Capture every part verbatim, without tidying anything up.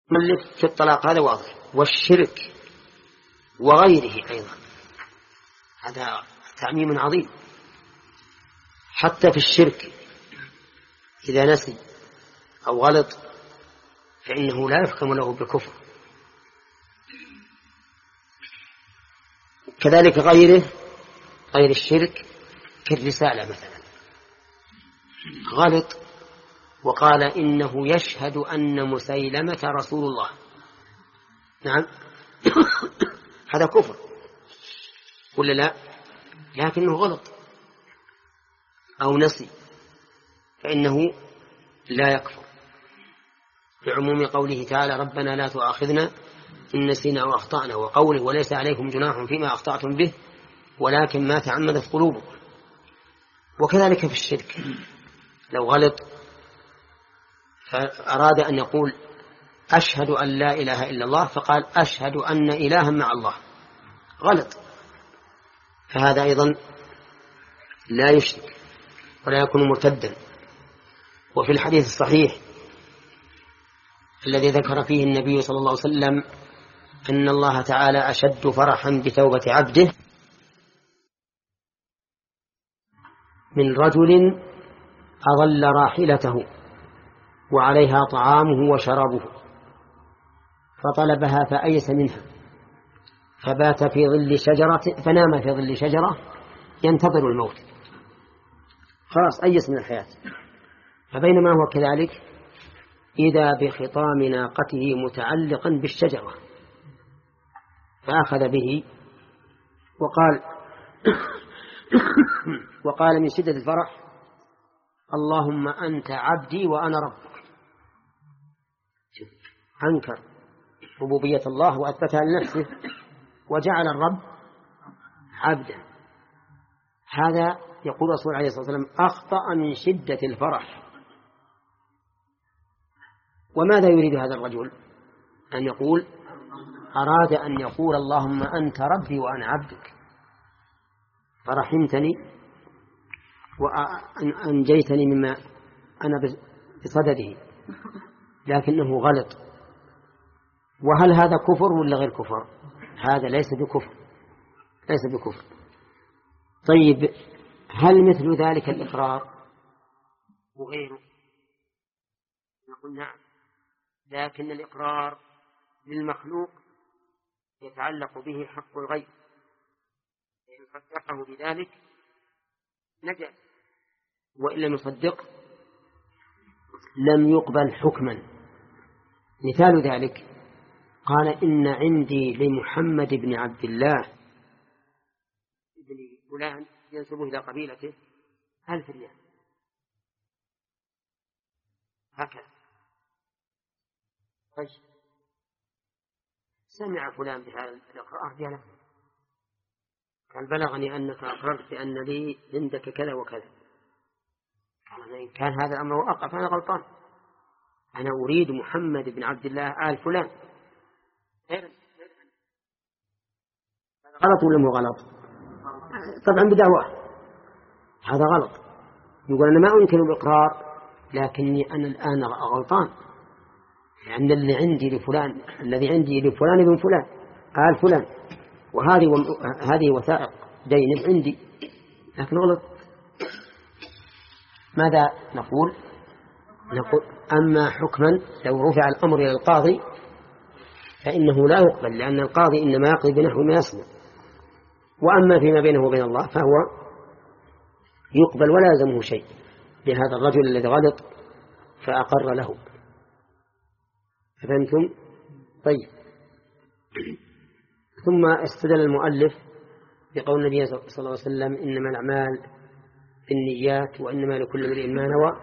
المؤلف في الطلاق هذا واضح، والشرك وغيره أيضا هذا تعميم عظيم. حتى في الشرك إذا نسي أو غلط فإنه لا يحكم له بالكفر. كذلك غيره غير الشرك كالرسالة مثلا، غلط وقال إنه يشهد أن مسيلمة رسول الله، نعم هذا كفر ولا لا؟ لكنه غلط أو نسي فإنه لا يكفر، بعموم قوله تعالى ربنا لا تؤاخذنا إن نسينا أو أخطأنا، وقوله وليس عليكم جناح فيما أخطأتم به ولكن ما تعمدت قلوبكم. وكذلك في الشرك لو غلط فأراد أن يقول أشهد أن لا إله إلا الله فقال أشهد أن إلها مع الله، غلط، فهذا أيضا لا يشرك ولا يكون مرتدا. وفي الحديث الصحيح الذي ذكر فيه النبي صلى الله عليه وسلم أن الله تعالى أشد فرحا بتوبة عبده من رجل أظل راحلته وعليها طعامه وشرابه فطلبها فأيس منها فبات في ظل شجرة فنام في ظل شجرة ينتظر الموت، خلاص أيس من الحياة. فبينما هو كذلك إذا بخطام ناقته متعلقا بالشجرة فأخذ به وقال وقال من شدة الفرح اللهم أنت عبدي وأنا ربك. أنكر ربوبية الله وأثبتها لنفسه وجعل الرب عبدا. هذا يقول رسول عليه الصلاة والسلام أخطأ من شدة الفرح. وماذا يريد هذا الرجل؟ أن يقول أراد أن يقول اللهم أنت ربي وأنا عبدك فرحمتني وأنجيتني مما أنا بصدده، لكنه غلط. وهل هذا كفر ولا غير كفر؟ هذا ليس بكفر، ليس بكفر. طيب هل مثل ذلك الإقرار وغيره؟ نقول نعم، لكن الإقرار للمخلوق يتعلق به حق الغير، إن صدقه بذلك نجا وإن لم يصدق لم يقبل حكما. مثال ذلك قال إن عندي لمحمد بن عبد الله ابن فلان ينسبه إلى قبيلته ألف ريال هكذا. طيب سمع فلان بهذا الإقرار قال قال بلغني أنك أقررت بأن لي عندك كذا وكذا. قال إن كان هذا الأمر وقع فأنا غلطان، أنا أريد محمد بن عبد الله آل فلان. غلط ولا مو غلط؟ طبعا بدعوة هذا غلط. يقول أنا ما أنكر الإقرار لكني أنا الآن غلطان لأن اللي عندي لفلان الذي عندي لفلان ابن فلان آل فلان، وهذه و... هذه وثائق دين عندي لكن غلط. ماذا نقول؟ نقول أما حكما لو رفع الأمر إلى القاضي فإنه لا يقبل، لأن القاضي إنما يقضي بنحو ما يسمع، وأما فيما بينه وبين الله فهو يقبل ولا يلزمه شيء لهذا الرجل الذي غلط فأقر له. فهمتم؟ طيب. ثم استدل المؤلف بقول النبي صلى الله عليه وسلم إنما الأعمال بالنيات وإنما لكل امرئ ما نوى،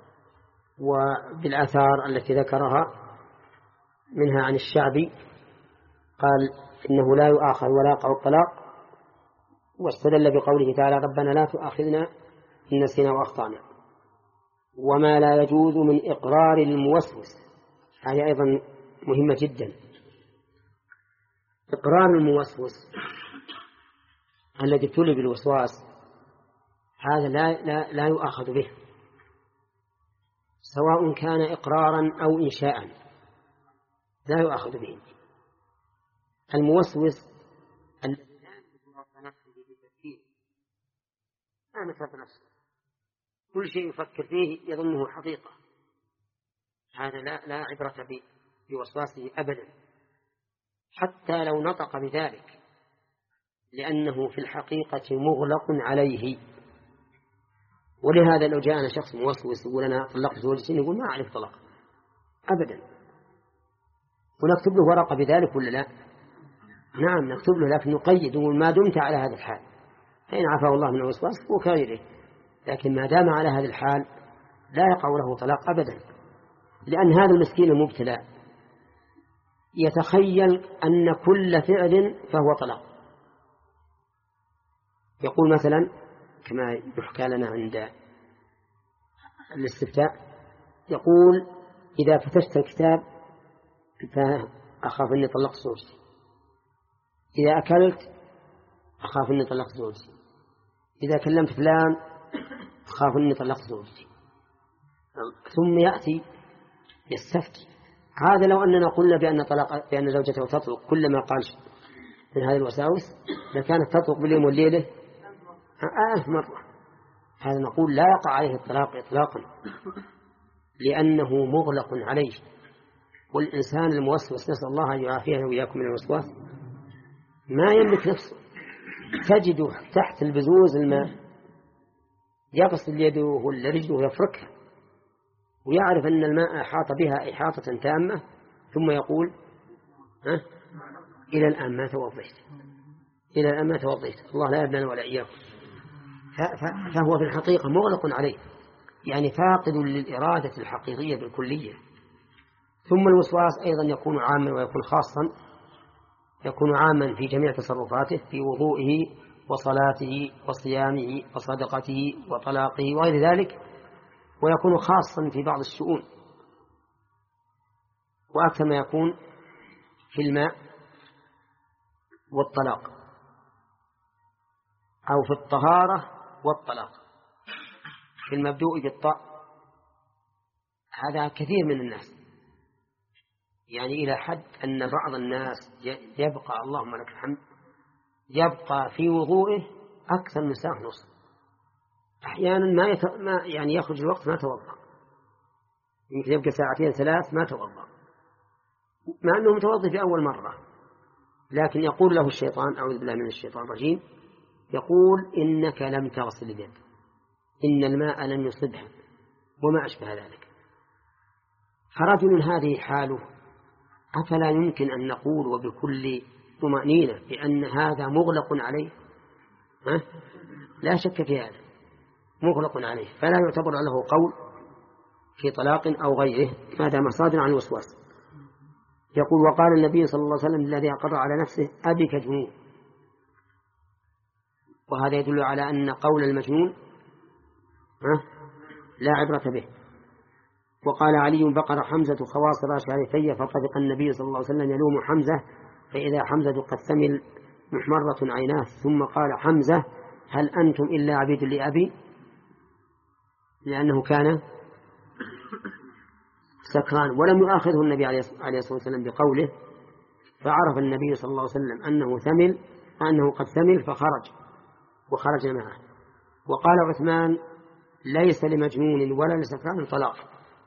وبالآثار التي ذكرها منها عن الشعبي قال إنه لا يؤاخذ ولا يقع الطلاق، واستدل بقوله تعالى ربنا لا تؤاخذنا إن نسينا وأخطأنا. وما لا يجوز من إقرار الموسوس، هذه أيضا مهمة جدا. إقرار الموسوس الذي ابتلي بالوسواس هذا لا, لا, لا يؤاخذ به، سواء كان إقرارا أو إنشاء، لا يؤاخذ به. الموسوس الذي لا يملك نفسه بالتفكير، لا يملك نفسه، كل شيء يفكر فيه يظنه حقيقة، هذا لا, لا عبرة بوسواسه أبدا حتى لو نطق بذلك، لأنه في الحقيقة مغلق عليه. ولهذا لو جاءنا شخص موسوس يقول أنا طلقت زوجتي، نقول ما أعرف طلاق أبدا، ونكتب له ورقة بذلك ولا لا؟ نعم نكتب له، لكن نقيد ونقول ما دمت على هذا الحال، فإن عفاه الله من الوسواس وكغيره، لكن ما دام على هذا الحال لا يقع له طلاق أبدا، لأن هذا المسكين المبتلى يتخيل أن كل فعل فهو طلاق. يقول مثلا كما يحكى لنا عند الاستفتاء، يقول إذا فتشت الكتاب فأخاف أني طلقت زوجتي، إذا أكلت أخاف أني طلقت زوجتي، إذا كلمت فلان أخاف أني طلقت زوجتي. ثم يأتي يستفتي. هذا لو أننا قلنا بأن طلاق بأن زوجته تطلق كلما قال من هذه الوساوس لكانت تطلق باليوم والليلة ألف مرة. هذا نقول لا يقع عليه الطلاق إطلاقا، لأنه مغلق عليه. والإنسان الموسوس نسأل الله أن يعافيه وإياكم من الوسواس ما يملك نفسه، تجده تحت البزوز الماء يغسل يده ولا رجله يفركها ويعرف أن الماء أحاط بها إحاطة تامة، ثم يقول ها إلى الآن ما توضيت، إلى الآن ما توضيت، الله لا يبلغ ولا إياكم. فهو في الحقيقة مغلق عليه، يعني فاقد للإرادة الحقيقية بالكلية. ثم الوسواس أيضا يكون عاما ويكون خاصا، يكون عاما في جميع تصرفاته، في وضوئه وصلاته وصيامه وصدقته وطلاقه وغير ذلك، ويكون خاصا في بعض الشؤون، وأكثر ما يكون في الماء والطلاق أو في الطهارة والطلاق. في المبدوء بالطاء هذا كثير من الناس، يعني إلى حد أن بعض الناس يبقى اللهم لك الحمد يبقى في وضوئه أكثر من ساعة ونصف، أحيانا ما, يت... ما يعني يخرج الوقت ما توضأ، يمكن يبقى ساعتين ثلاث ما توضأ، مع أنه متوضأ في أول مرة، لكن يقول له الشيطان أعوذ بالله من الشيطان الرجيم، يقول إنك لم تغسل اليد، إن الماء لم يصبها، وما أشبه ذلك. فرجل هذه حاله أفلا يمكن أن نقول وبكل طمأنينة بأن هذا مغلق عليه؟ ها؟ لا شك في هذا، مغلق عليه، فلا يعتبر له قول في طلاق أو غيره ما دام صادرا عن الوسواس. يقول وقال النبي صلى الله عليه وسلم الذي أقر على نفسه أبك جنون، وهذا يدل على أن قول المجنون ها؟ لا عبرة به. وقال علي بقر حمزة خواصر شارفية فطفق النبي صلى الله عليه وسلم يلوم حمزة فإذا حمزة قد ثمل محمرة عيناه، ثم قال حمزة هل أنتم إلا عبيد لأبي، لأنه كان سكران ولم يؤاخذه النبي عليه الصلاة والسلام بقوله، فعرف النبي صلى الله عليه وسلم أنه ثمل أنه قد ثمل فخرج وخرج معه. وقال عثمان ليس لمجنون ولا لسكران طلاق،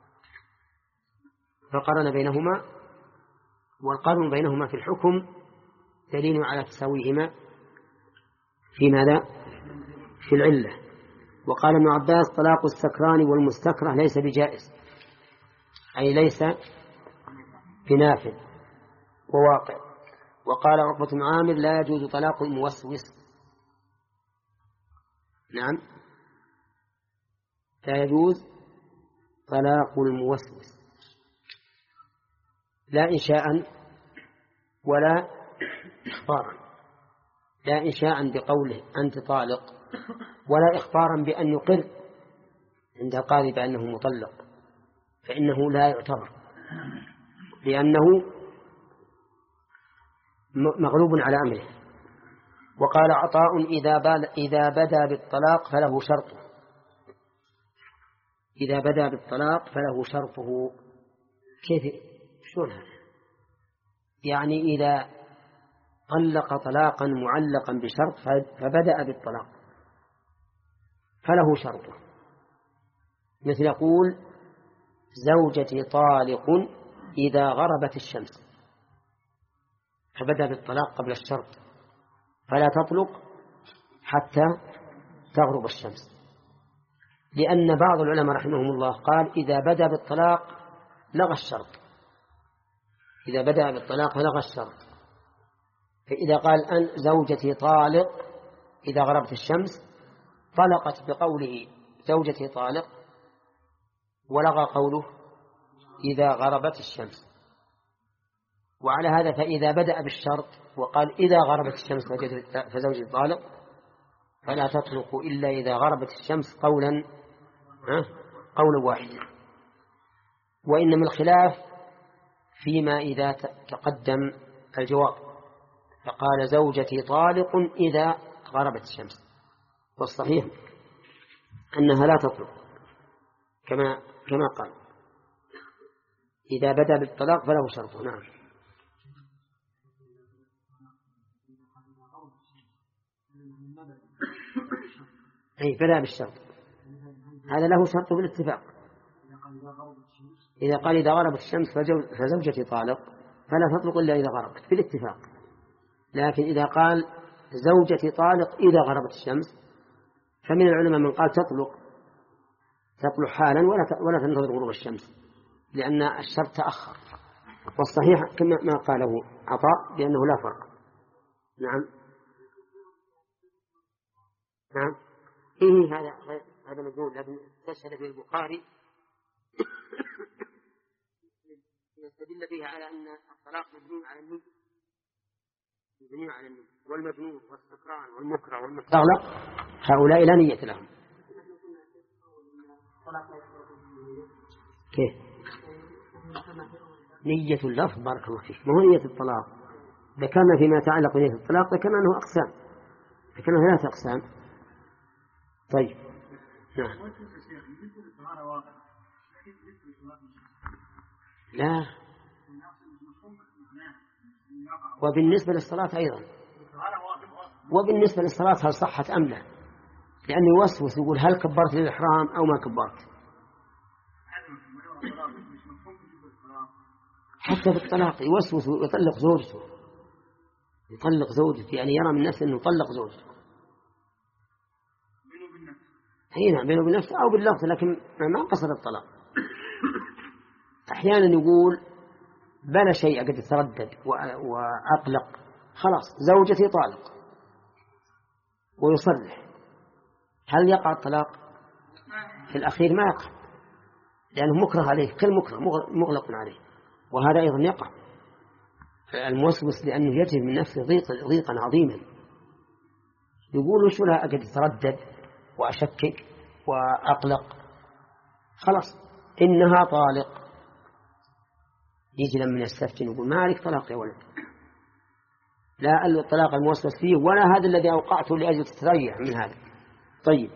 فقرن بينهما، والقرن بينهما في الحكم دليل على تساويهما في ماذا؟ في العلة. وقال ابن عباس طلاق السكران والمستكره ليس بجائز، أي ليس بنافذ وواقع. وقال عقبة بن عامر لا يجوز طلاق الموسوس، نعم لا يجوز طلاق الموسوس لا إنشاء ولا إخبارا، لا إنشاء بقوله أنت طالق، ولا إخبارا بأن يقر عند القاضي بأنه مطلق، فإنه لا يعتبر لأنه مغلوب على أمره. وقال عطاء إذا بدا بالطلاق فله شرطه، إذا بدا بالطلاق فله شرطه. كيف شلون هذا؟ يعني إذا طلق طلاقا معلقا بشرط فبدأ بالطلاق فله شرطه، مثل يقول زوجتي طالق إذا غربت الشمس، فبدأ بالطلاق قبل الشرط، فلا تطلق حتى تغرب الشمس، لأن بعض العلماء رحمهم الله قال إذا بدأ بالطلاق لغى الشرط، إذا بدأ بالطلاق لغى الشرط. فإذا قال أن زوجتي طالق إذا غربت الشمس طلقت بقوله زوجتي طالق، ولغى قوله إذا غربت الشمس. وعلى هذا فإذا بدأ بالشرط وقال إذا غربت الشمس فزوجتي طالق فلا تطلق إلا إذا غربت الشمس قولا قولا واحدا. وإنما الخلاف فيما إذا تقدم الجواب، فقال زوجتي طالق إذا غربت الشمس، والصحيح أنها لا تطلق كما كما قال إذا بدأ بالطلاق فله شرطه. نعم. أي بدأ بالشرط، هذا له شرط بالاتفاق. إذا قال إذا غربت الشمس فزوجتي طالق فلا تطلق إلا إذا غربت بالاتفاق. لكن إذا قال زوجتي طالق إذا غربت الشمس فمن العلماء من قال تطلق تطلق حالا ولا ولا تنتظر غروب الشمس، لأن الشرط تأخر. والصحيح كما ما قاله عطاء بأنه لا فرق. نعم نعم إيه هذا هذا مجنون، لكن تشهد في البخاري يستدل به على أن الطلاق مبني على النية، مبني على النية، والمجنون والسكران والمكره والمستغلق هؤلاء لا نية لهم. كيف نية اللفظ؟ بارك الله فيك، ما هو نية الطلاق. ذكرنا فيما يتعلق بنية الطلاق ذكرنا أنه أقسام، ذكرنا ثلاثة أقسام. طيب نعم. لا، وبالنسبة للصلاة أيضا، وبالنسبة للصلاة هل صحت أم لا؟ لأنه يوسوس يقول هل كبرت للإحرام أو ما كبرت. حتى في الطلاق يوسوس ويطلق زوجته، يطلق زوجته يعني يرى من نفسه أنه يطلق زوجته. هنا بينه وبين نفسه أو باللفظ، لكن ما قصد الطلاق. أحيانا يقول بلا شيء قد يتردد وأقلق، خلاص زوجتي طالق، ويصرح. هل يقع الطلاق؟ في الأخير ما يقع، لأنه مكره عليه، كل مكره مغلق عليه، وهذا أيضا يقع الموسوس لأنه يجد من نفسه ضيقا عظيما، يقول وش لها قد يتردد وأشكك وأقلق، خلاص إنها طالق. يجي لما يستفتن يقول ما عليك طلاق يا ولد، لا الطلاق الموسوس فيه ولا هذا الذي أوقعته لأجل تتريح من هذا. طيب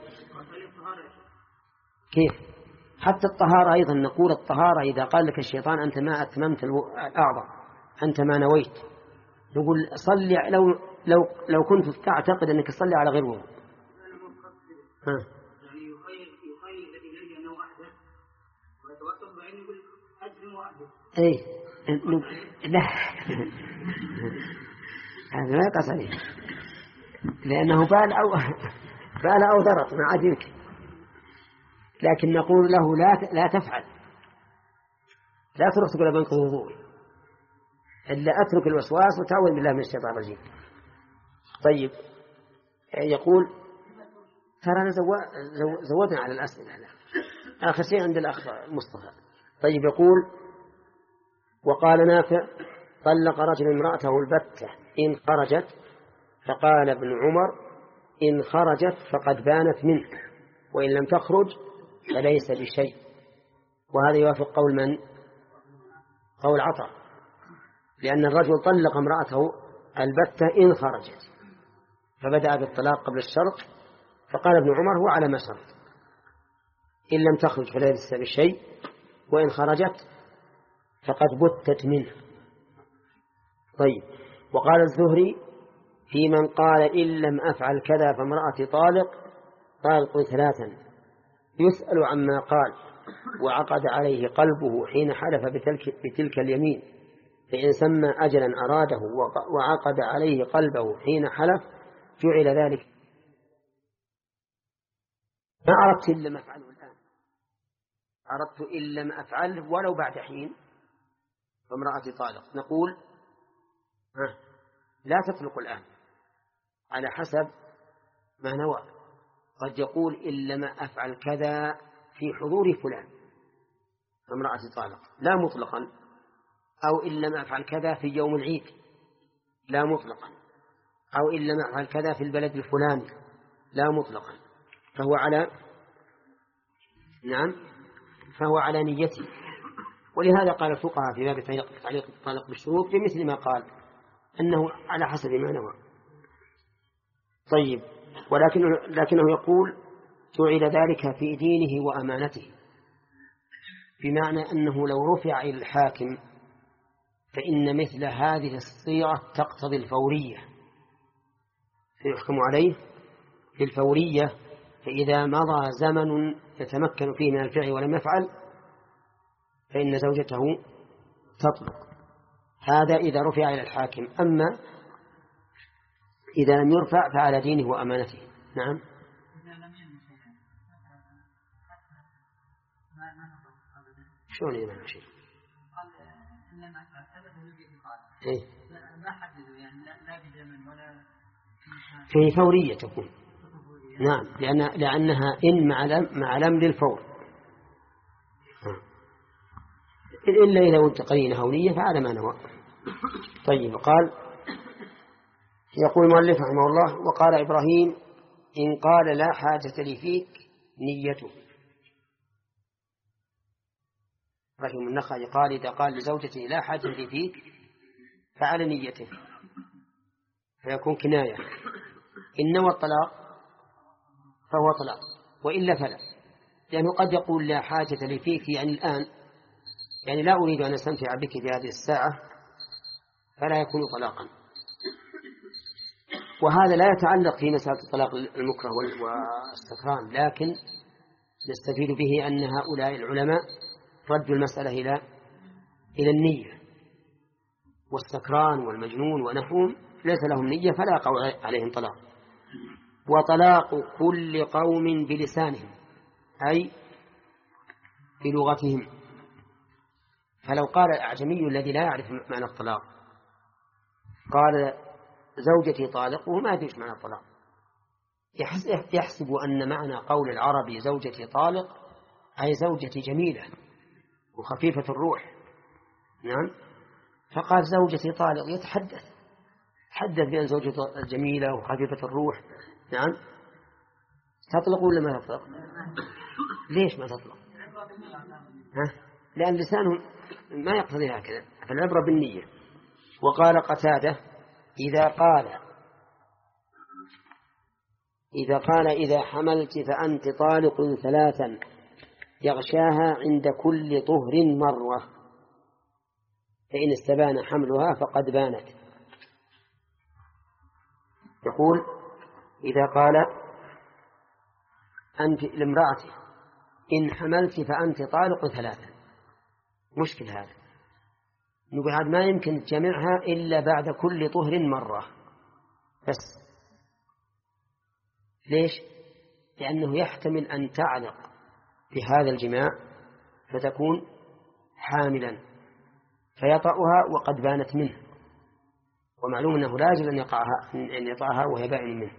كيف؟ حتى الطهارة أيضا نقول الطهارة إذا قال لك الشيطان أنت ما أتممت الأعضاء، أنت ما نويت، نقول صلي لو لو لو كنت تعتقد أنك تصلي على غير وضوء. ها يعني يخيل يخيل الذي يجي أنه أحدث ويتوسط بعين يقول أجرم وأحدث. إيه لا هذا لا يقص عليه، لأنه بال أو بال أو ضرط ما عاد يمكن. لكن نقول له لا لا تفعل، لا تروح تقول بنقض وضوء، إلا أترك الوسواس وتعوذ بالله من الشيطان الرجيم. طيب يقول ترى زودنا على الأسئلة، آخر شيء عند الأخ مصطفى. طيب يقول وقال نافع طلق رجل امرأته البتة إن خرجت، فقال ابن عمر إن خرجت فقد بانت منه، وإن لم تخرج فليس بشيء. وهذا يوافق قول من؟ قول عطاء، لأن الرجل طلق امرأته البتة إن خرجت، فبدأ بالطلاق قبل الشرط، فقال ابن عمر هو على ما شرط، إن لم تخرج فليس بشيء، وإن خرجت فقد بتت منه. طيب. وقال الزهري في من قال إن لم أفعل كذا فامرأتي طالق طالق ثلاثا يسأل عما قال وعقد عليه قلبه حين حلف بتلك, بتلك اليمين، فإن سمى أجلا أراده وعقد عليه قلبه حين حلف جعل ذلك. ما أردت إن لم أفعله الآن، أردت إن لم أفعله ولو بعد حين فامرأتي طالق، نقول لا تطلق الآن على حسب ما نوى. قد يقول إن لم أفعل كذا في حضور فلان فامرأتي طالق لا مطلقا، أو إن لم أفعل كذا في يوم العيد لا مطلقا، أو إن لم أفعل كذا في البلد الفلاني لا مطلقا، فهو على نعم فهو على نيته. ولهذا قال الفقهاء في باب تعليق الطلاق بالشروط بمثل ما قال أنه على حسب ما نوى. طيب. ولكنه لكنه يقول جعل ذلك في دينه وأمانته، بمعنى أنه لو رفع إلى الحاكم فإن مثل هذه الصيغة تقتضي الفورية، فيحكم عليه بالفورية، فإذا مضى زمن يتمكن فيه من الفعل ولم يفعل فإن زوجته تطلق. هذا إذا رفع إلى الحاكم، أما إذا لم يرفع فعلى دينه وأمانته. نعم. شلون إذا ما شيء؟ إيه؟ في فورية تكون. نعم، لأن لأنها إن مع لم مع لم للفور، إلا إذا وجدت قرينة هونية فعلى ما نوى. طيب. قال يقول المؤلف رحمه الله وقال إبراهيم إن قال لا حاجة لي فيك نيته. إبراهيم النخعي قال إذا قال لزوجته لا حاجة لي فيك فعلى نيته فيكون كناية. إن نوى الطلاق فهو طلاق، وإلا فلا، لأنه قد يقول لا حاجة لي فيك يعني الآن، يعني لا أريد أن أستمتع بك في هذه الساعة، فلا يكون طلاقا. وهذا لا يتعلق في مسألة الطلاق المكره والسكران، لكن نستفيد به أن هؤلاء العلماء ردوا المسألة إلى إلى النية، والسكران والمجنون ونحوهم ليس لهم نية فلا يقع عليهم طلاق. وطلاق كل قوم بلسانهم أي بلغتهم، فلو قال الأعجمي الذي لا يعرف معنى الطلاق قال زوجتي طالق وهو ما يدري معنى الطلاق، يحسب أن معنى قول العربي زوجتي طالق أي زوجتي جميلة وخفيفة الروح. نعم. فقال زوجتي طالق يتحدث حدث بأن زوجتي جميلة وخفيفة الروح. نعم. تطلق ولا ما تطلق؟ ليش ما تطلق؟ ها؟ لأن لسانه ما يقتضي هكذا، فالعبرة بالنية. وقال قتادة إذا قال إذا قال إذا حملت فأنت طالق ثلاثا يغشاها عند كل طهر مرة، فإن استبان حملها فقد بانت. يقول إذا قال أنت لامرأتي إن حملت فأنت طالق ثلاثا، مشكل هذا، نقول هذا ما يمكن تجمعها إلا بعد كل طهر مرة بس. ليش؟ لأنه يحتمل أن تعلق بهذا الجماع فتكون حاملا فيطأها وقد بانت منه، ومعلوم أنه لا يجوز أن يقعها أن يطأها وهي بائن منه.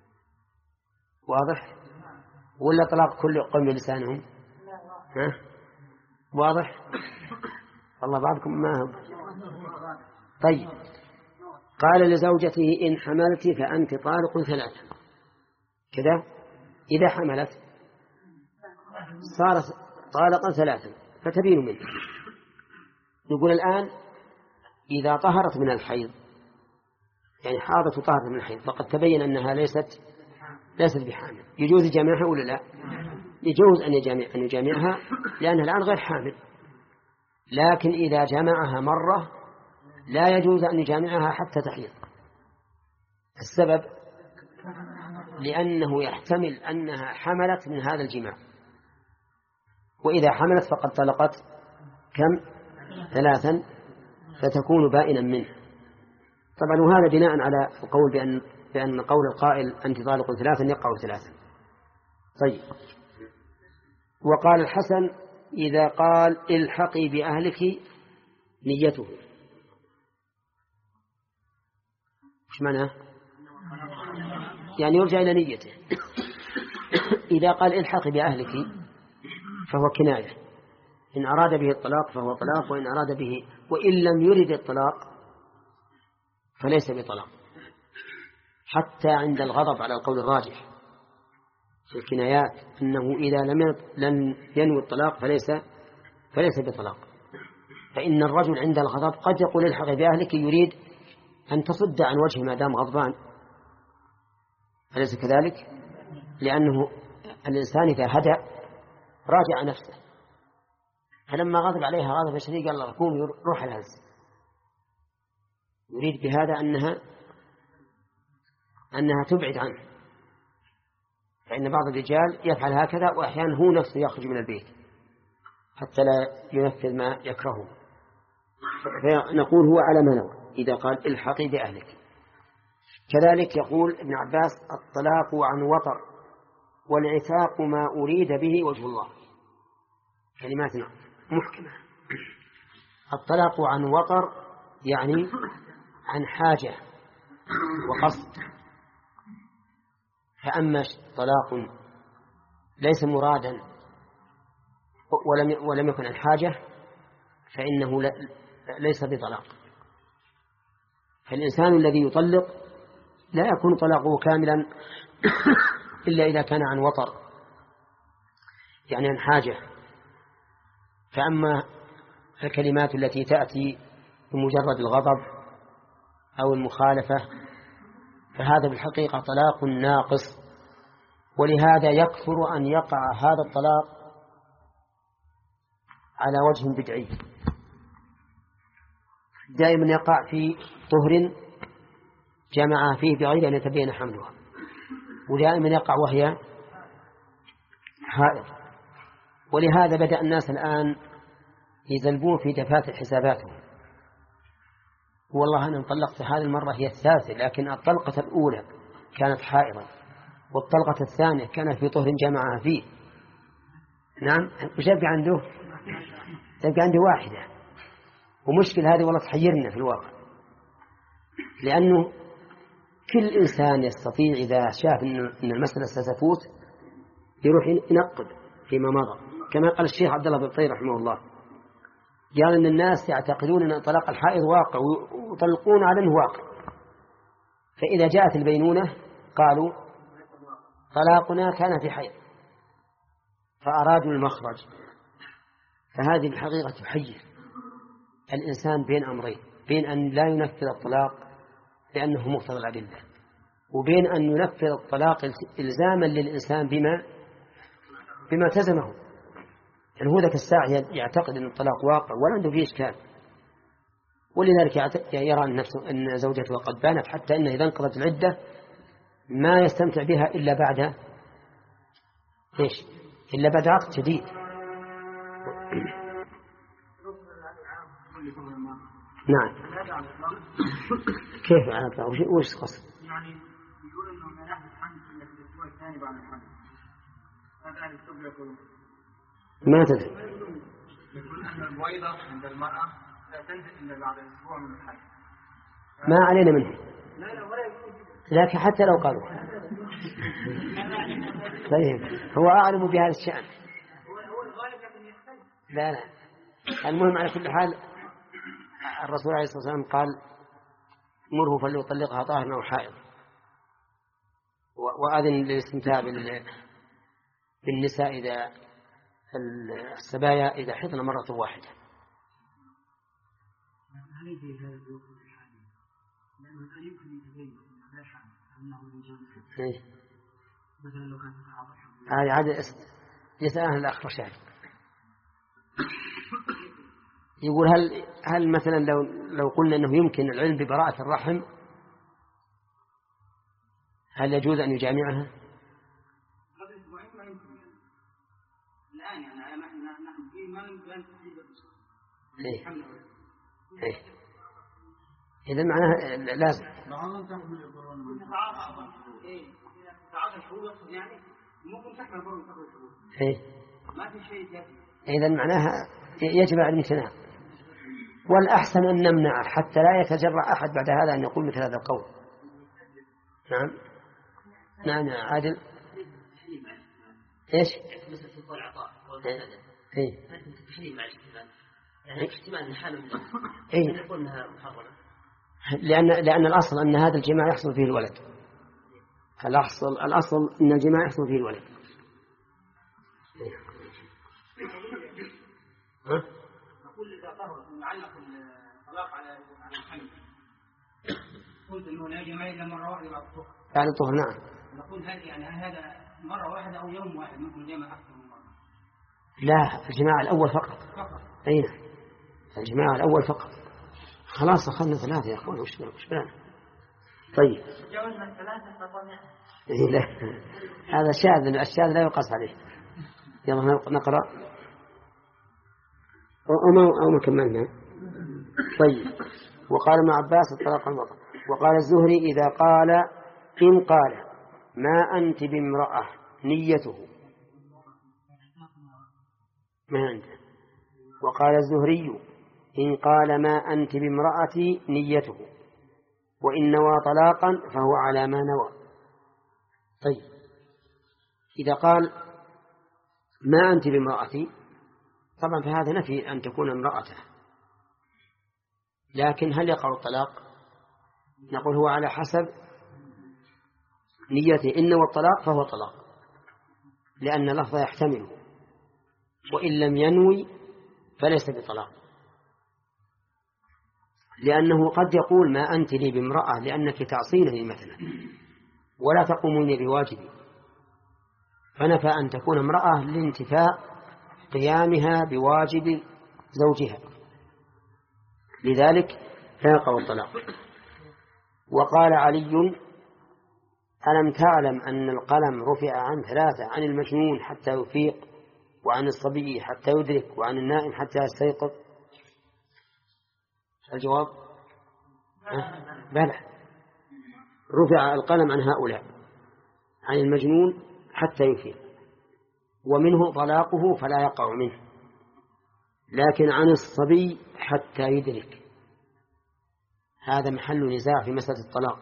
واضح؟ ولا طلاق كل قوم بلسانهم؟ ها؟ واضح؟ والله بعضكم ما هم. طيب. قال لزوجته إن حملت فأنت طالق ثلاثة كذا، إذا حملت صارت طالقا ثلاثا فتبين منه. نقول الآن إذا طهرت من الحيض، يعني حاضت وطهرت من الحيض، فقد تبين أنها ليست ليست بحامل، يجوز جامعها ولا لا؟ يجوز أن يجامع أن يجامعها لأنها الآن غير حامل. لكن إذا جمعها مرة لا يجوز أن يجامعها حتى تحيض. السبب لأنه يحتمل أنها حملت من هذا الجماع، وإذا حملت فقد طلقت كم؟ ثلاثا، فتكون بائنا منه. طبعا وهذا بناء على القول بأن, بأن قول القائل أنت طالق ثلاثا يقع ثلاثا. طيب. وقال الحسن إذا قال الحقي بأهلك نيته، إيش معناه؟ يعني يرجع إلى نيته. إذا قال الحقي بأهلك فهو كناية، إن أراد به الطلاق فهو طلاق، وإن أراد به وإن لم يرد الطلاق فليس بطلاق، حتى عند الغضب على القول الراجح في الكنايات أنه إذا لم ينوي الطلاق فليس فليس بطلاق. فإن الرجل عند الغضب قد يقول الحق بأهلك يريد أن تصد عن وجهه ما دام غضبان، أليس كذلك؟ لأنه الإنسان إذا هدأ راجع نفسه، فلما غضب عليها غضب شديد قال الله قوم روح الهز، يريد بهذا أنها أنها تبعد عنه. فإن بعض الرجال يفعل هكذا، وأحيانا هو نفسه يخرج من البيت حتى لا ينفذ ما يكرهه. فنقول هو على ما نوى إذا قال الحقي بأهلك. كذلك يقول ابن عباس الطلاق عن وطر والعتاق ما أريد به وجه الله، كلمات محكمة. الطلاق عن وطر يعني عن حاجة وقصد، فأما طلاق ليس مرادا ولم ولم يكن عن حاجة فإنه ليس بطلاق. فالإنسان الذي يطلق لا يكون طلاقه كاملا إلا إذا كان عن وطر يعني عن حاجة. فأما الكلمات التي تأتي بمجرد الغضب أو المخالفة فهذا بالحقيقة طلاق ناقص، ولهذا يكثر أن يقع هذا الطلاق على وجه بدعي، دائما يقع في طهر جمع فيه بغير أن يتبين حملها، ودائما يقع وهي حائض. ولهذا بدأ الناس الآن يزلبون في دفاتر حساباتهم، والله أنا طلقت هذه المرة هي الثالثة، لكن الطلقة الأولى كانت حائضا والطلقة الثانية كانت في طهر جمعها فيه. نعم، وش يبقى عنده؟ يبقى عنده واحدة. ومشكل هذه والله تحيرنا في الواقع، لأنه كل إنسان يستطيع إذا شاف أن المسألة ستفوت يروح ينقب فيما مضى، كما قال الشيخ عبد الله بن طير رحمه الله، قال أن الناس يعتقدون أن طلاق الحائض واقع ويطلقون على أنه واقع، فإذا جاءت البينونة قالوا طلاقنا كان في حيض فأرادوا المخرج. فهذه الحقيقة تحير الإنسان بين أمرين، بين أن لا ينفذ الطلاق لأنه مقتضى الأدلة، وبين أن ينفذ الطلاق إلزاما للإنسان بما بما التزمه. يعني هو ذاك الساعة يعتقد أن الطلاق واقع ولا عنده فيه إشكال، ولذلك يرى أن, نفسه أن زوجته قد بانت، حتى أنه إذا انقضت العدة ما يستمتع بها إلا بعد إيش؟ إلا بعد عقد جديد. نعم. كيف على الإطلاق؟ وش قصد؟ يعني يقول إنه ما يحدث حمل في الأسبوع الثاني بعد الحمل، هذا أهل الطب يقولون ما تدري. يقول أن البويضة عند المرأة لا تنزل إلا بعد أسبوع من الحمل. ما علينا منه، لكن حتى لو قالوا طيب هو أعلم بهذا الشأن. لا لا، المهم على كل حال الرسول عليه الصلاة والسلام قال مره فليطلقها طاهرا أو حائض، وأذن للاستمتاع بالنساء إذا السبايا إذا حضن مرة واحدة. هذه عادة يسأل الأخ رشاد يقول هل هل مثلا لو لو قلنا أنه يمكن العلم ببراءة الرحم هل يجوز أن يجامعها؟ قبل أسبوعين ما يمكن الآن يعني نحن في ما نمكن أن تحديد الحمل. إيه. إذا معناها لازم. ممكن تحمل برضه تأخذ الشهور. إيه. ما في شيء يجب. إذا معناها يجب على الامتناع. والأحسن أن نمنع حتى لا يتجرأ أحد بعد هذا أن يقول مثل هذا القول. نعم. نعم يا عادل. إيش؟ مثل في قول عطاء. إيه. هل تحريم مع الاحتمال؟ يعني احتمال أن حاله من إيه. يقول أنها محرمة. لأن لأن الأصل أن هذا الجماع يحصل فيه الولد. الأصل الأصل أن الجماع يحصل فيه الولد. ها؟ نقول إذا طهر نعلق الطلاق على الحمل. قلت إنه لا جماع إلا مرة واحدة بعد الطهر. بعد الطهر نعم. نقول هل يعني هذا مرة واحدة أو يوم واحد ممكن جماع أكثر من مرة؟ لا الجماع الأول فقط. فقط. أين؟ الجماع الأول فقط. خلاص أخذنا ثلاثة يا أخوان وش وش بنا. طيب. جوزنا الثلاثة فطمع. إيه لا هذا شاذ، الشاذ لا يقاس عليه. يلا نقرأ أو ما أو ما كملنا. طيب. وقال ابن عباس الطلاق الوضع. وقال الزهري إذا قال إن قال ما أنت بامرأة نيته ما عنده. وقال الزهري إن قال ما أنت بامرأتي نيته وإن نوى طلاقا فهو على ما نوى. طيب إذا قال ما أنت بامرأتي طبعا فهذا نفي أن تكون امرأته، لكن هل يقع الطلاق؟ نقول هو على حسب نيته. إن نوى الطلاق فهو طلاق لأن اللفظ يحتمله، وإن لم ينوي فليس بطلاق، لأنه قد يقول ما أنت لي بامرأة لأنك تعصينني مثلا ولا تقومين بواجبي، فنفى أن تكون امرأة لانتفاء قيامها بواجب زوجها، لذلك لا يقع الطلاق. وقال علي ألم تعلم أن القلم رفع عن ثلاثة، عن المجنون حتى يفيق، وعن الصبي حتى يدرك، وعن النائم حتى يستيقظ؟ الجواب بلى، رفع القلم عن هؤلاء، عن المجنون حتى يفيق، ومنه طلاقه فلا يقع منه، لكن عن الصبي حتى يدرك هذا محل نزاع في مسألة الطلاق.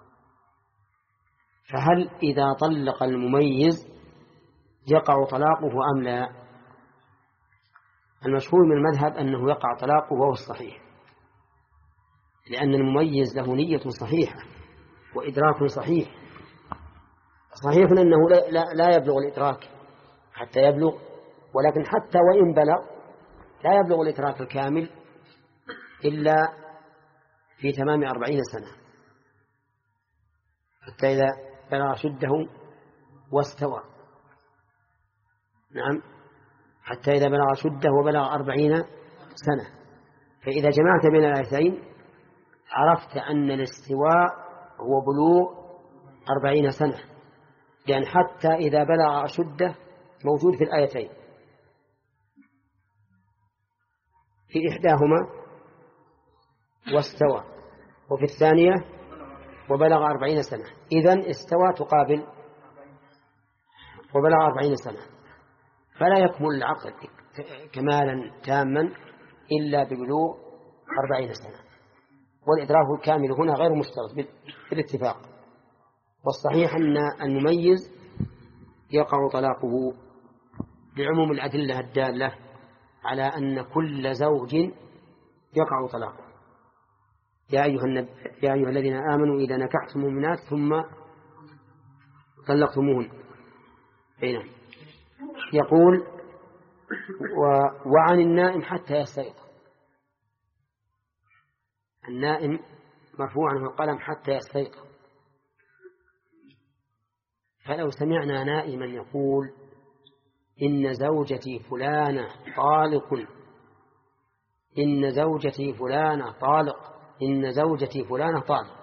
فهل إذا طلق المميز يقع طلاقه أم لا؟ المشهور من المذهب أنه يقع طلاقه وهو الصحيح، لأن المميز له نية صحيحة وإدراك صحيح. صحيح أنه لا, لا يبلغ الإدراك حتى يبلغ، ولكن حتى وإن بلغ لا يبلغ الإدراك الكامل إلا في تمام أربعين سنة، حتى إذا بلغ شده واستوى. نعم، حتى إذا بلغ شده وبلغ أربعين سنة. فإذا جمعت بين الآيتين عرفت أن الاستواء هو بلوغ أربعين سنة، لأن حتى إذا بلغ شده موجود في الآيتين، في إحداهما واستوى، وفي الثانية وبلغ أربعين سنة. إذن استوى تقابل وبلغ أربعين سنة، فلا يكمل العقل كمالا تاما إلا ببلوغ أربعين سنة، والإدراك الكامل هنا غير مشترط بالاتفاق. والصحيح أن المميز يقع طلاقه بعموم الأدلة الدالة على أن كل زوج يقع طلاقه. يا أيها, النب... يا أيها الذين آمنوا إذا نكحتم المؤمنات ثم طلقتموهن. نعم. يقول و... وعن النائم حتى يستيقظ. النائم مرفوع عنه القلم حتى يستيقظ، فلو سمعنا نائما يقول إن زوجتي فلانة طالق إن زوجتي فلانة طالق، إن زوجتي فلانة طالق،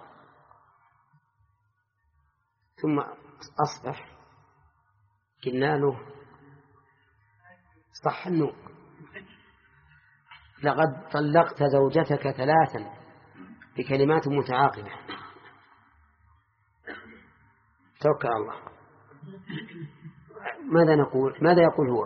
ثم أصبح قلنا له صح النوم، لقد طلقت زوجتك ثلاثا بكلمات متعاقبة، توكل على الله. ماذا نقول؟ ماذا يقول هو؟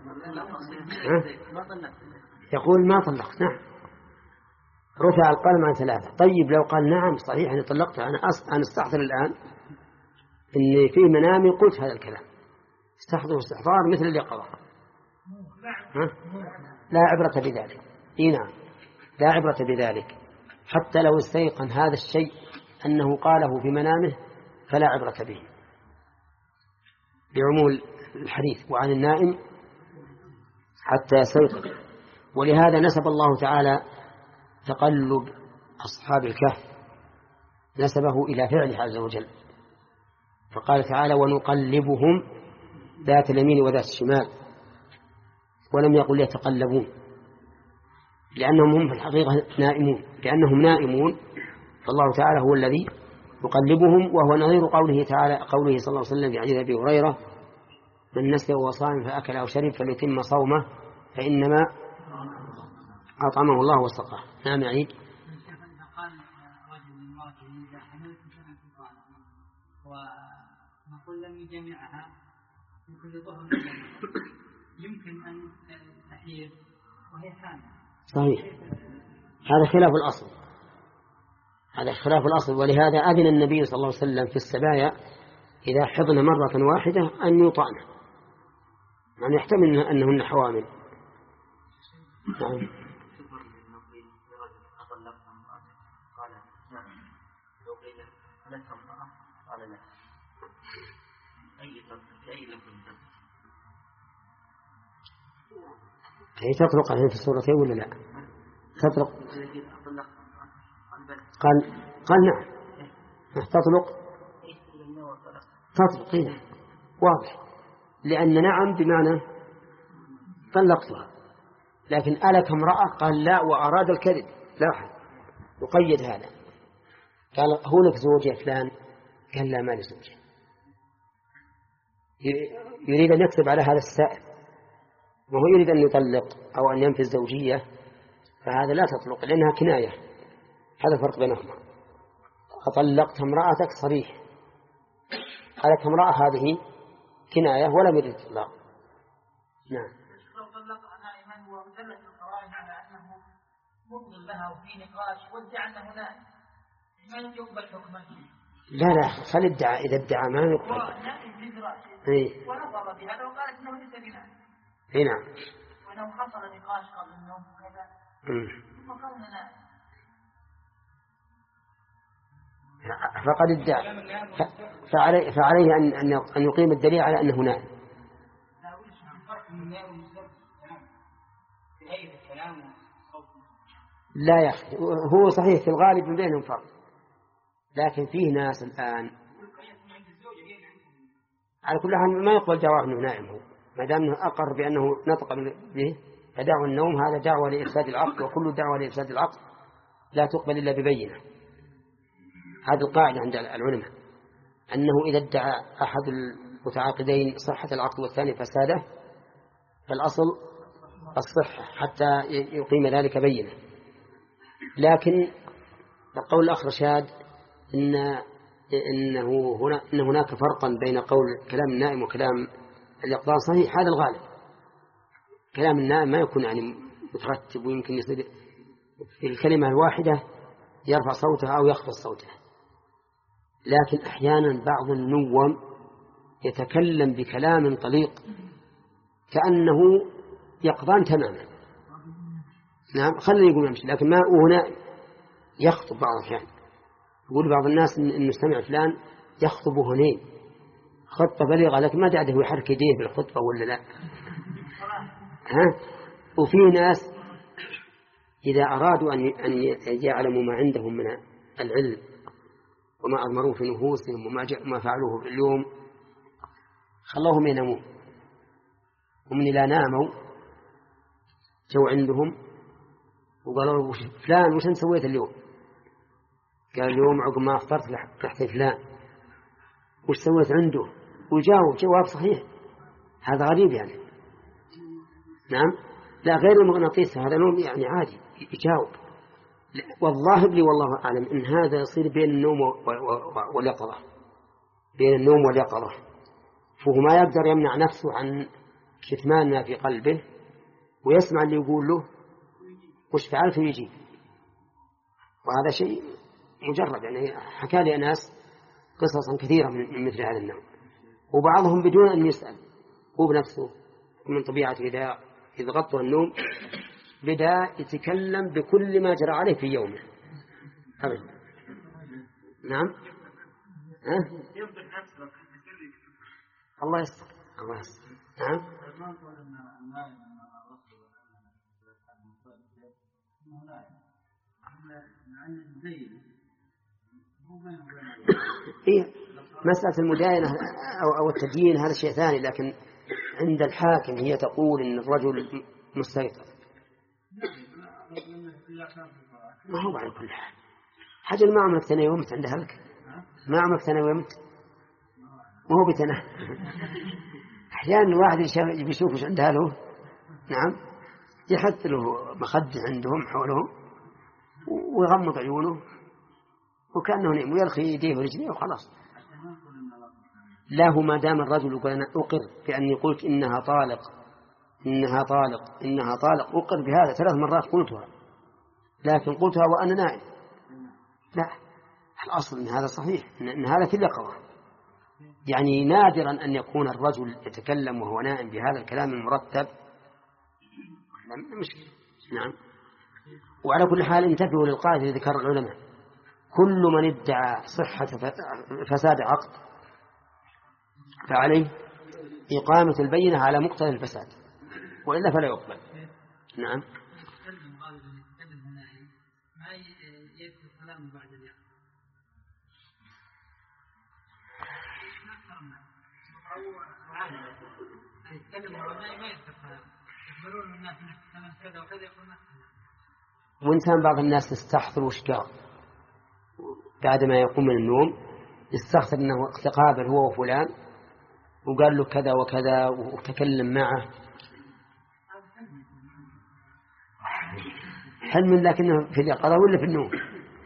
يقول ما طلقت، نعم، رفع القلم عن ثلاثة. طيب لو قال نعم صحيح أنا طلقتها، أنا أنا استحضر الآن إن في منامي قلت هذا الكلام، استحضر استحضار مثل اليقظة، لا عبرة بذلك. إيه نعم، لا عبرة بذلك، حتى لو استيقن هذا الشيء أنه قاله في منامه فلا عبرة به بعمول الحديث وعن النائم حتى يستيقظ. ولهذا نسب الله تعالى تقلب أصحاب الكهف، نسبه إلى فعله عز وجل، فقال تعالى ونقلبهم ذات اليمين وذات الشمال، ولم يقل يتقلبون، لأنهم هم في الحقيقة نائمون، لأنهم نائمون فالله تعالى هو الذي يقلبهم، وهو نظير قوله تعالى قوله صلى الله عليه وسلم في حديث أبي هريرة من نسي وهو صائم فأكل أو شرب فليتم صومه فإنما أطعمه الله وسقاه. نعم يعيد. ونقول لم يجمعها يمكن لظهر يمكن أن تحيض وهي حامل. صحيح، هذا خلاف الأصل، هذا خلاف الأصل. ولهذا أذن النبي صلى الله عليه وسلم في السبايا إذا حضن مرة واحدة أن يطعن، يعني يحتمل أنهن حوامل. نعم. هي تطلق عليه في السورتين ولا لا؟ تطلق. قال قال نعم تطلق، تطلق هنا واضح، لأن نعم بمعنى طلقتها، لكن ألك امرأة قال لا وأراد الكذب، لاحظ يقيد هذا، قال هو لك زوجة فلان، قال لا ما لي زوجة، يريد أن يكتب على هذا السائل وهو يريد أن يطلق أو أن ينفي الزوجية، فهذا لا تطلق لأنها كناية، هذا الفرق بينهما. أطلقت امرأتك صريح، قالت امرأة هذه كناية ولم يرد الطلاق. نعم. لو طلقها نائما ودلت القرائن على أنه مبطل لها وفي نقاش وادعى أنه نائم، من يقبل حكمه؟ لا لا خلي ادعى، إذا ادعى ما يقبل. ونائم في فراشه إيه. ونظر بهذا وقالت أنه ليس بنائم. إيه نعم. وأنه حصل نقاش قبل النوم وكذا ثم قال نائم. فقد ادعى، فعليه, فعليه أن أن يقيم الدليل على أنه نائم. لا يا أخي، هو صحيح في الغالب من بينهم فرق، لكن فيه ناس الآن على كل حال ما يقبل دعوة أنه نائم، هو ما دام أنه أقر بأنه نطق به، فدعوى النوم هذا دعوة لإفساد العقد، وكل دعوة لإفساد العقد لا تقبل إلا ببينة. هذه القاعدة عند العلماء، أنه إذا ادعى أحد المتعاقدين صحة العقد والثاني فساده فالأصل الصحة حتى يقيم ذلك بينة. لكن القول الآخر شاد إن إنه هنا إن هناك فرقا بين قول كلام النائم وكلام اليقظان. صحيح هذا الغالب، كلام النائم ما يكون يعني مترتب، ويمكن يصير في الكلمة الواحدة يرفع صوته أو يخفض صوته، لكن أحيانا بعض النوم يتكلم بكلام طليق كأنه يقظان تماما. نعم خلنا يقول يمشي، لكن ما هنا يخطب بعض الأحيان. يقول بعض الناس إنه سمع فلان يخطب هنين خطة بليغة، لكن ما دعده يحرك يديه بالخطبة ولا لا. ها؟ وفي ناس إذا أرادوا أن يعلموا ما عندهم من العلم وما أضمروا في نفوسهم وما فعلوه في اليوم خلوهم ينامون، ومن لا ناموا جو عندهم وقالوا له فلان وش انت سويت اليوم؟ قال اليوم عقب ما أفطرت رحت فلان. وش سويت عنده؟ وجاوب جواب صحيح. هذا غريب يعني. نعم. لا غير المغناطيس هذا نوم يعني عادي يجاوب. والله بلي والله أعلم إن هذا يصير بين النوم واليقظة، بين النوم واليقظة، فهو ما يقدر يمنع نفسه عن كتمان ما في قلبه ويسمع اللي يقول له وش فعلت ويجيب. وهذا شيء مجرد يعني. حكى لي ناس قصصا كثيرة من مثل هذا النوع، وبعضهم بدون أن يسأل هو بنفسه من طبيعته إذا إذا غطوا النوم بدأ يتكلم بكل ما جرى عليه في يومه. أبدا. نعم. أه؟ الله يستر. الله يستر. نعم. إيه مسألة المداينة أو أو التدين هذا شيء ثاني، لكن عند الحاكم هي تقول إن الرجل مستيقظ. ما هو على كل حال حاجة ما عمرك تنام ومت عند أهلك، ما عمرك تنام ومت ما هو بتنام. أحيانا الواحد يشوف وش عند أهله. نعم. يحط له مخدة عندهم حولهم ويغمض عيونه وكأنه نيم ويرخي يديه ورجليه وخلاص. لا هو ما دام الرجل أقر بأني قلت إنها طالق إنها طالق إنها طالق أقر بهذا ثلاث مرات قلتها، لكن قلتها وأنا نائم. لا الأصل إن هذا صحيح، إن هذا في اليقظة. يعني نادرا أن يكون الرجل يتكلم وهو نائم بهذا الكلام المرتب. مشكلة. نعم. وعلى كل حال انتبهوا للقاعدة التي ذكر العلماء: كل من ادعى صحة فساد عقد فعليه إقامة البينة على مقتضى الفساد، وإلا فلا يقبل. نعم. وإنسان بعض الناس يستحضر وش قال بعد ما يقوم من النوم، يستحضر أنه تقابل هو وفلان وقال له كذا وكذا وتكلم معه حلم، لكنه في اليقظة ولا في النوم؟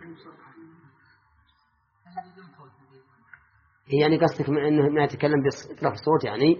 يعني قصدك من أنه ما يتكلم بلفظ صوت يعني؟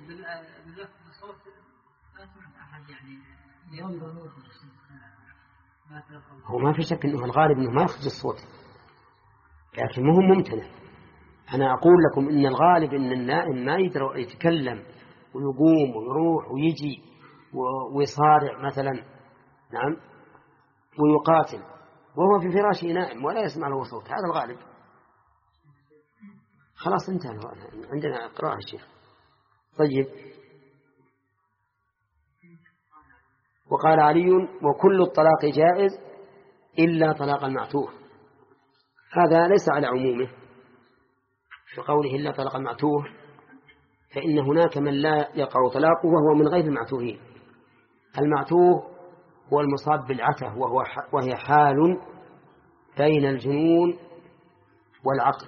هو ما في شك أنه الغالب أنه ما يخرج الصوت، لكن مو ممتنع. أنا أقول لكم إن الغالب إن النائم ما يقدر يتكلم ويقوم ويروح ويجي ويصارع مثلا. نعم. ويقاتل وهو في فراشه نائم ولا يسمع له صوت، هذا الغالب. خلاص انتهى عندنا قراءة الشيخ. طيب. وقال علي: وكل الطلاق جائز إلا طلاق المعتوه. هذا ليس على عمومه في قوله إلا طلاق المعتوه، فإن هناك من لا يقع طلاقه وهو من غير المعتوهين. المعتوه هو المصاب بالعته، وهو وهي حال بين الجنون والعقل،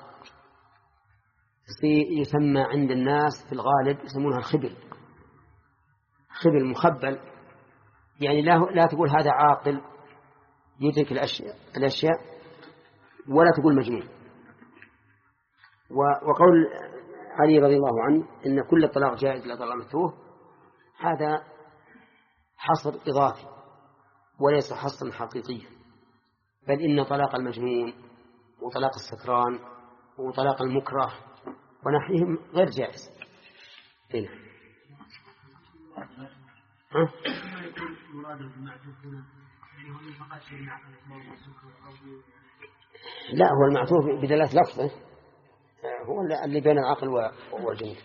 يسمى عند الناس في الغالب يسمونها الخبل. خبل مخبل، يعني لا لا تقول هذا عاقل يدرك الأشياء الأشياء ولا تقول مجنون. وقول علي رضي الله عنه إن كل الطلاق جائز لا طلاق المكروه، هذا حصر إضافي وليس حصرا حقيقيا، بل إن طلاق المجنون وطلاق السكران وطلاق المكره ونحيهم غير جائز. هنا ها؟ لا، هو المعتوه بدلالة لفظه هو اللي بين العقل والجنون.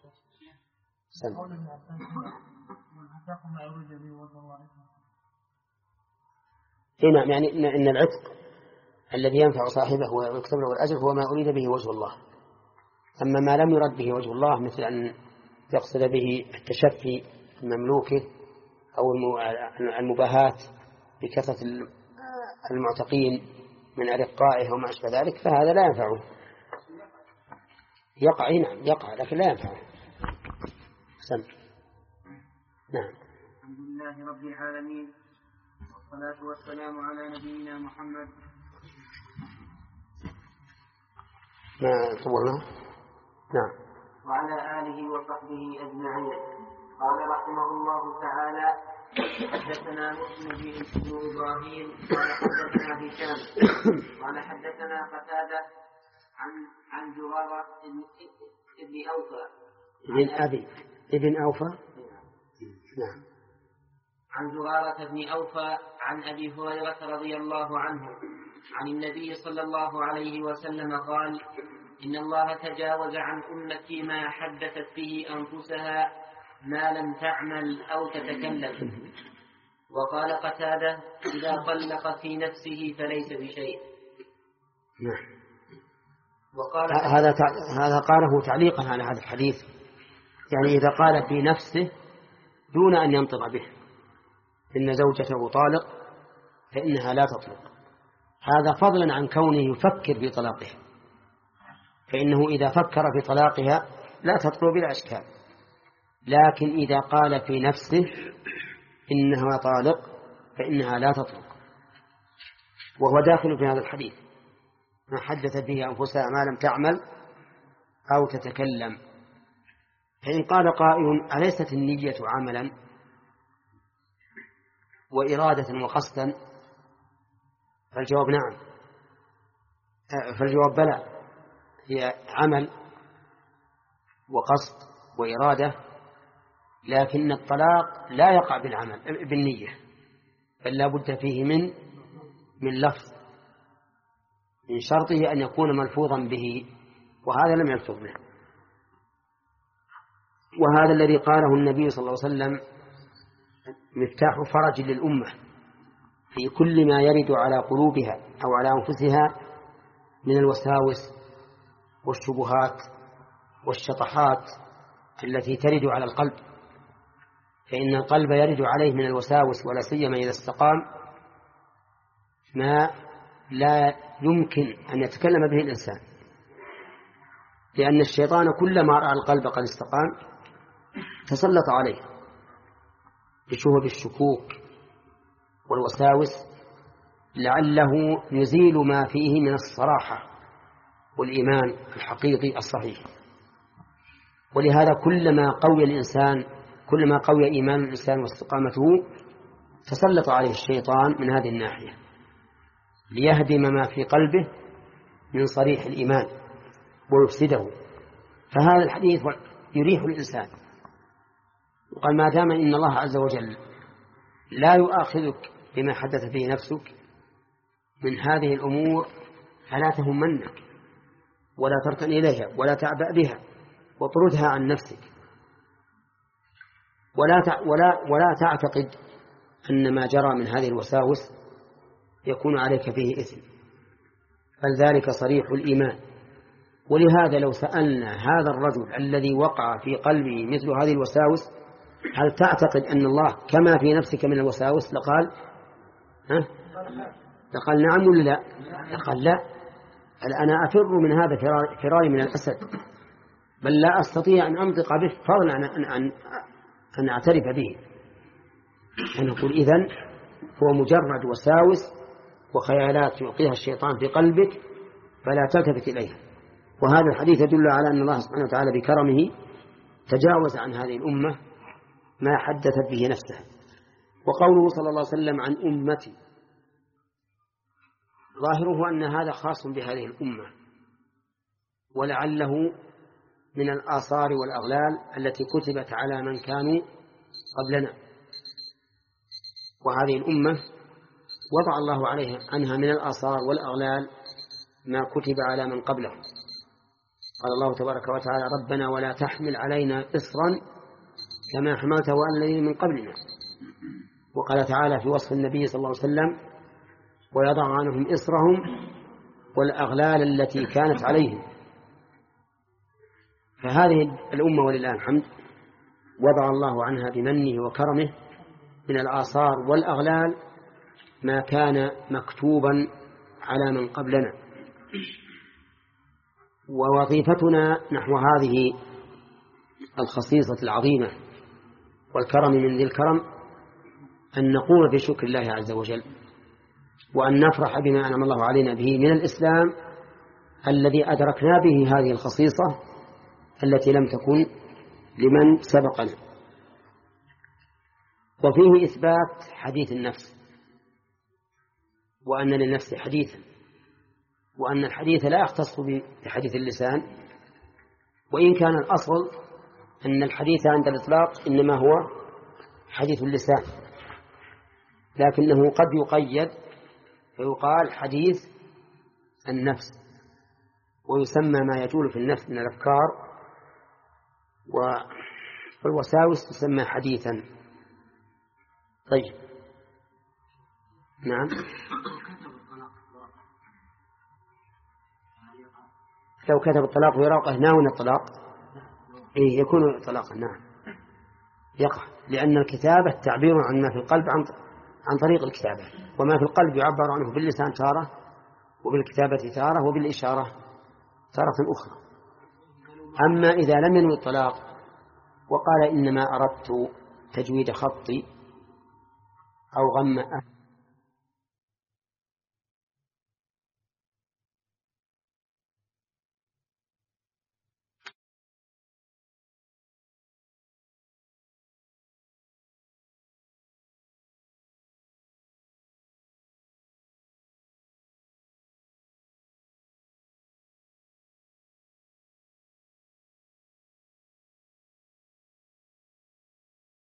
نعم، يعني إن العتق الذي ينفع صاحبه ويكتب له الأجر هو ما أريد به وجه الله. أما ما لم يرد به وجه الله مثل أن يقصد به التشفي المملوكه أو المباهات بكثرة المعتقين من أرقائه وما أشبه ذلك فهذا لا ينفعه. يقع نعم يقع لكن لا ينفعه. سم. نعم. الحمد لله رب العالمين والصلاة والسلام على نبينا محمد. ما طولنا. نعم. وعلى آله وصحبه أجمعين. قال رحمه الله تعالى: حدثنا مسلم بن إبراهيم قال حدثنا هشام قال حدثنا قتادة عن عن جرارة ابن أوفى ابن أبي ابن أوفى نعم عن زرارة بن أوفى عن أبي هريرة رضي الله عنه عن النبي صلى الله عليه وسلم قال: إن الله تجاوز عن أمتي ما حدثت به أنفسها ما لم تعمل أو تتكلم. وقال قتادة: إذا طلق في نفسه فليس بشيء. نعم. وقال هذا هذا قاله تعليقا على هذا الحديث، يعني إذا قال في نفسه دون أن ينطق به إن زوجته طالق فإنها لا تطلق، هذا فضلا عن كونه يفكر في طلاقها، فإنه إذا فكر في طلاقها لا تطلق بلا إشكال، لكن إذا قال في نفسه إنها طالق فإنها لا تطلق، وهو داخل في هذا الحديث ما حدثت به أنفسها ما لم تعمل أو تتكلم. فإن قال قائل: أليست النية عملا وإرادة وقصدا؟ فالجواب نعم، فالجواب بلى، هي عمل وقصد وإرادة، لكن الطلاق لا يقع بالعمل بالنية، بل لا بد فيه من من لفظ، من شرطه أن يكون ملفوظا به، وهذا لم يلفظ به. وهذا الذي قاله النبي صلى الله عليه وسلم مفتاح فرج للأمة في كل ما يرد على قلوبها أو على أنفسها من الوساوس والشبهات والشطحات التي ترد على القلب، فإن القلب يرد عليه من الوساوس ولا سيما إذا استقام ما لا يمكن أن يتكلم به الإنسان، لأن الشيطان كلما رأى القلب قد استقام تسلط عليه بشهب الشكوك والوساوس لعله يزيل ما فيه من الصراحة والإيمان الحقيقي الصحيح. ولهذا كلما قوي الإنسان كلما قوي إيمان الإنسان واستقامته تسلط عليه الشيطان من هذه الناحية ليهدم ما في قلبه من صريح الإيمان ويفسده. فهذا الحديث يريح الإنسان، وقال: ما دام إن الله عز وجل لا يؤاخذك بما حدث فيه نفسك من هذه الأمور فلا تهمنك ولا تركن إليها ولا تعبأ بها واطردها عن نفسك، ولا ولا ولا تعتقد أن ما جرى من هذه الوساوس يكون عليك فيه إثم، بل ذلك صريح الإيمان. ولهذا لو سألنا هذا الرجل الذي وقع في قلبه مثل هذه الوساوس: هل تعتقد أن الله كما في نفسك من الوساوس؟ لقال ها؟ لقال نعم ولا لا؟ لقال لا، أنا أفر من هذا فراري من الأسد، بل لا أستطيع أن أنطق به فضلا عن أن, أن, أن أعترف به. فنقول إذن هو مجرد وساوس وخيالات يلقيها الشيطان في قلبك فلا تلتفت إليها. وهذا الحديث يدل على أن الله سبحانه وتعالى بكرمه تجاوز عن هذه الأمة ما حدثت به نفسها. وقوله صلى الله عليه وسلم عن أمتي ظاهره أن هذا خاص بهذه الأمة، ولعله من الآثار والأغلال التي كتبت على من كانوا قبلنا، وهذه الأمة وضع الله عليها عنها من الآثار والأغلال ما كتب على من قبلهم. قال الله تبارك وتعالى: ربنا ولا تحمل علينا إصرا كما حملته على الذين من قبلنا. وقال تعالى في وصف النبي صلى الله عليه وسلم: ويضع عنهم إصرهم والأغلال التي كانت عليهم. فهذه الأمة ولله الحمد وضع الله عنها بمنه وكرمه من الآثار والأغلال ما كان مكتوبا على من قبلنا. ووظيفتنا نحو هذه الخصيصة العظيمة والكرم من ذي الكرم أن نقوم بشكر الله عز وجل، وأن نفرح بما أنعم الله علينا به من الإسلام الذي أدركنا به هذه الخصيصة التي لم تكن لمن سبقنا. وفيه إثبات حديث النفس، وأن للنفس حديثا، وأن الحديث لا يختص بحديث اللسان، وإن كان الأصل أن الحديث عند الإطلاق إنما هو حديث اللسان، لكنه قد يقيد فيقال حديث النفس، ويسمى ما يجول في النفس من الأفكار والوساوس تسمى حديثا. طيب نعم. لو كتب الطلاق ورقه ناوي الطلاق إيه يكون طلاقا، نعم يقع، لأن الكتابة تعبير عن ما في القلب عن عن طريق الكتابة، وما في القلب يعبر عنه باللسان تارة، وبالكتابة تارة، وبالإشارة تارة أخرى. أما إذا لم ينوي الطلاق وقال إنما أردت تجويد خطي أو غم